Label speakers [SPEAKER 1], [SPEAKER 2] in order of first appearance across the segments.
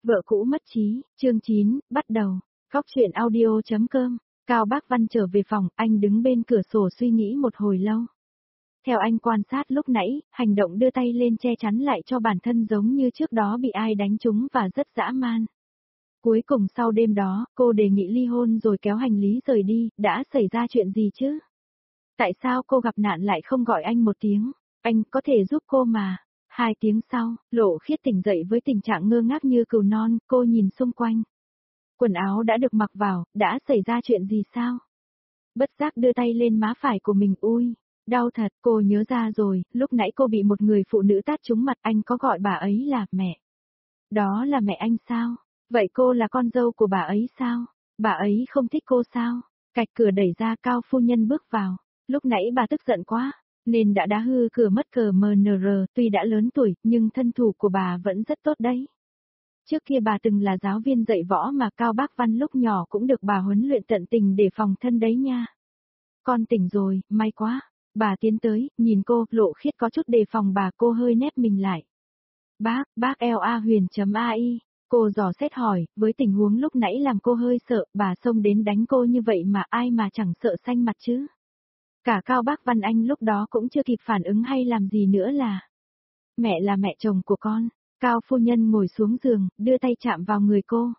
[SPEAKER 1] Vợ cũ mất trí, chương 9, bắt đầu. Góc truyện audio.com. Cao Bác Văn trở về phòng, anh đứng bên cửa sổ suy nghĩ một hồi lâu. Theo anh quan sát lúc nãy, hành động đưa tay lên che chắn lại cho bản thân giống như trước đó bị ai đánh trúng và rất dã man. Cuối cùng sau đêm đó, cô đề nghị ly hôn rồi kéo hành lý rời đi, đã xảy ra chuyện gì chứ? Tại sao cô gặp nạn lại không gọi anh một tiếng? Anh có thể giúp cô mà. 2 tiếng sau, Lộ Khiết tỉnh dậy với tình trạng ngơ ngác như cừu non, cô nhìn xung quanh. Quần áo đã được mặc vào, đã xảy ra chuyện gì sao? Bất giác đưa tay lên má phải của mình, ui, đau thật, cô nhớ ra rồi, lúc nãy cô bị một người phụ nữ tát trúng mặt, anh có gọi bà ấy là mẹ. Đó là mẹ anh sao? Vậy cô là con dâu của bà ấy sao? Bà ấy không thích cô sao? Cạch cửa đẩy ra, Cao phu nhân bước vào. Lúc nãy bà tức giận quá, nên đã đá hư cửa mất cờ MNR, tuy đã lớn tuổi, nhưng thân thủ của bà vẫn rất tốt đấy. Trước kia bà từng là giáo viên dạy võ mà Cao Bác Văn lúc nhỏ cũng được bà huấn luyện tận tình để phòng thân đấy nha. Con tỉnh rồi, may quá. Bà tiến tới, nhìn cô, Lộ Khiết có chút đề phòng bà, cô hơi nép mình lại. Bác LA Huyền.ai. Cô dò xét hỏi, với tình huống lúc nãy làm cô hơi sợ, bà xông đến đánh cô như vậy mà ai mà chẳng sợ xanh mặt chứ. Cả Cao Bác Văn Anh lúc đó cũng chưa kịp phản ứng hay làm gì nữa là. Mẹ là mẹ chồng của con. Cao phu nhân ngồi xuống giường, đưa tay chạm vào người cô.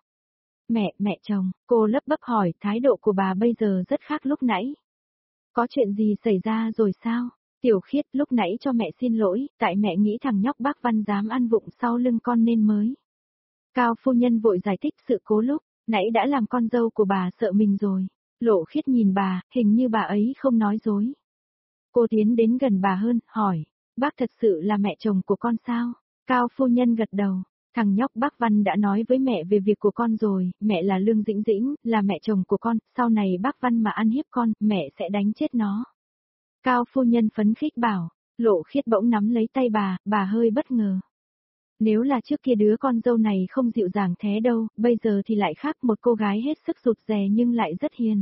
[SPEAKER 1] Mẹ chồng, cô lấp bấp hỏi, thái độ của bà bây giờ rất khác lúc nãy. Có chuyện gì xảy ra rồi sao? Tiểu Khiết, lúc nãy cho mẹ xin lỗi, tại mẹ nghĩ thằng nhóc bác Văn dám ăn vụng sau lưng con nên mới. Cao phu nhân vội giải thích sự cố lúc nãy đã làm con dâu của bà sợ mình rồi. Lộ Khiết nhìn bà, hình như bà ấy không nói dối. Cô tiến đến gần bà hơn, hỏi, bác thật sự là mẹ chồng của con sao? Cao phu nhân gật đầu, thằng nhóc bác Văn đã nói với mẹ về việc của con rồi, mẹ là Lương Dĩnh Dĩnh, là mẹ chồng của con, sau này bác Văn mà ăn hiếp con, mẹ sẽ đánh chết nó. Cao phu nhân phấn khích bảo, Lộ Khiết bỗng nắm lấy tay bà hơi bất ngờ. Nếu là trước kia đứa con dâu này không dịu dàng thế đâu, bây giờ thì lại khác, một cô gái hết sức rụt rè nhưng lại rất hiền.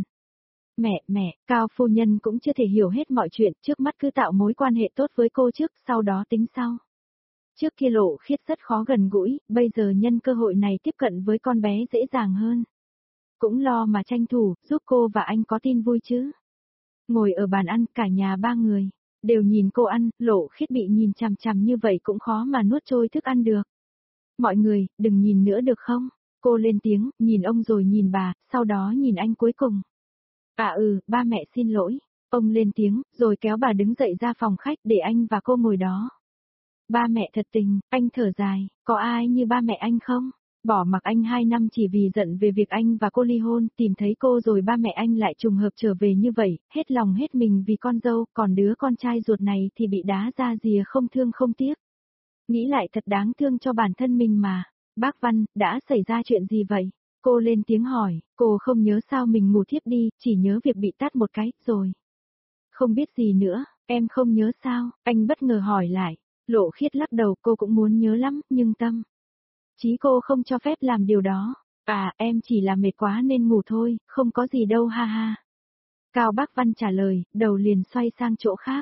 [SPEAKER 1] Mẹ, Cao phu nhân cũng chưa thể hiểu hết mọi chuyện, trước mắt cứ tạo mối quan hệ tốt với cô trước, sau đó tính sau. Trước kia Lộ Khiết rất khó gần gũi, bây giờ nhân cơ hội này tiếp cận với con bé dễ dàng hơn. Cũng lo mà tranh thủ, giúp cô và anh có tin vui chứ. Ngồi ở bàn ăn, cả nhà 3 người, đều nhìn cô ăn, Lộ Khiết bị nhìn chằm chằm như vậy cũng khó mà nuốt trôi thức ăn được. Mọi người, đừng nhìn nữa được không? Cô lên tiếng, nhìn ông rồi nhìn bà, sau đó nhìn anh cuối cùng. Ba mẹ xin lỗi. Ông lên tiếng, rồi kéo bà đứng dậy ra phòng khách để anh và cô ngồi đó. Ba mẹ thật tình, anh thở dài, có ai như ba mẹ anh không? Bỏ mặc anh 2 năm chỉ vì giận về việc anh và cô ly hôn, tìm thấy cô rồi ba mẹ anh lại trùng hợp trở về như vậy, hết lòng hết mình vì con dâu, còn đứa con trai ruột này thì bị đá ra rìa không thương không tiếc. Nghĩ lại thật đáng thương cho bản thân mình mà. Bác Văn, đã xảy ra chuyện gì vậy? Cô lên tiếng hỏi, cô không nhớ sao mình ngủ thiếp đi, chỉ nhớ việc bị tát một cái, rồi. Không biết gì nữa, em không nhớ sao? Anh bất ngờ hỏi lại. Lộ Khiết lắc đầu, cô cũng muốn nhớ lắm, nhưng tâm trí cô không cho phép làm điều đó. Em chỉ là mệt quá nên ngủ thôi, không có gì đâu ha ha. Cao Bác Văn trả lời, đầu liền xoay sang chỗ khác.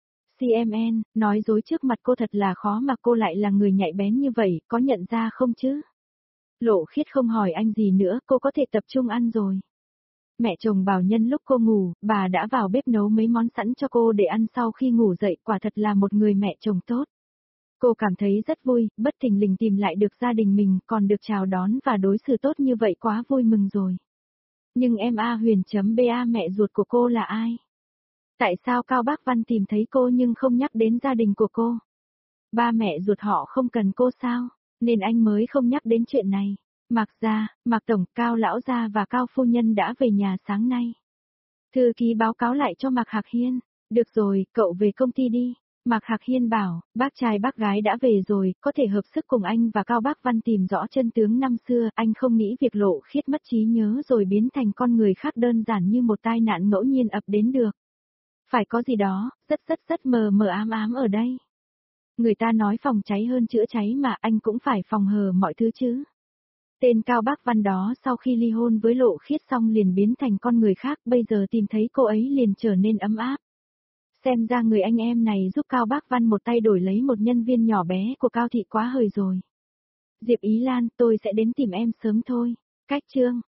[SPEAKER 1] CMN, nói dối trước mặt cô thật là khó mà cô lại là người nhạy bén như vậy, có nhận ra không chứ? Lộ Khiết không hỏi anh gì nữa, cô có thể tập trung ăn rồi. Mẹ chồng bảo nhân lúc cô ngủ, bà đã vào bếp nấu mấy món sẵn cho cô để ăn sau khi ngủ dậy, quả thật là một người mẹ chồng tốt. Cô cảm thấy rất vui, bất thình lình tìm lại được gia đình mình, còn được chào đón và đối xử tốt như vậy quá vui mừng rồi. Nhưng em Huyền.ba mẹ ruột của cô là ai? Tại sao Cao Bác Văn tìm thấy cô nhưng không nhắc đến gia đình của cô? Ba mẹ ruột họ không cần cô sao? Nên anh mới không nhắc đến chuyện này. Mạc gia, Mạc Tổng, Cao Lão gia và Cao Phu Nhân đã về nhà sáng nay. Thư ký báo cáo lại cho Mạc Hạc Hiên. Được rồi, cậu về công ty đi. Mạc Hạc Hiên bảo, bác trai bác gái đã về rồi, có thể hợp sức cùng anh và Cao Bác Văn tìm rõ chân tướng năm xưa, anh không nghĩ việc Lộ Khiết mất trí nhớ rồi biến thành con người khác đơn giản như một tai nạn ngẫu nhiên ập đến được. Phải có gì đó, rất mờ mờ ám ám ở đây. Người ta nói phòng cháy hơn chữa cháy mà anh cũng phải phòng hờ mọi thứ chứ. Tên Cao Bác Văn đó sau khi ly hôn với Lộ Khiết xong liền biến thành con người khác, bây giờ tìm thấy cô ấy liền trở nên ấm áp. Xem ra người anh em này giúp Cao Bác Văn một tay đổi lấy một nhân viên nhỏ bé của Cao Thị quá hời rồi. Diệp Ý Lan, tôi sẽ đến tìm em sớm thôi. Cách chương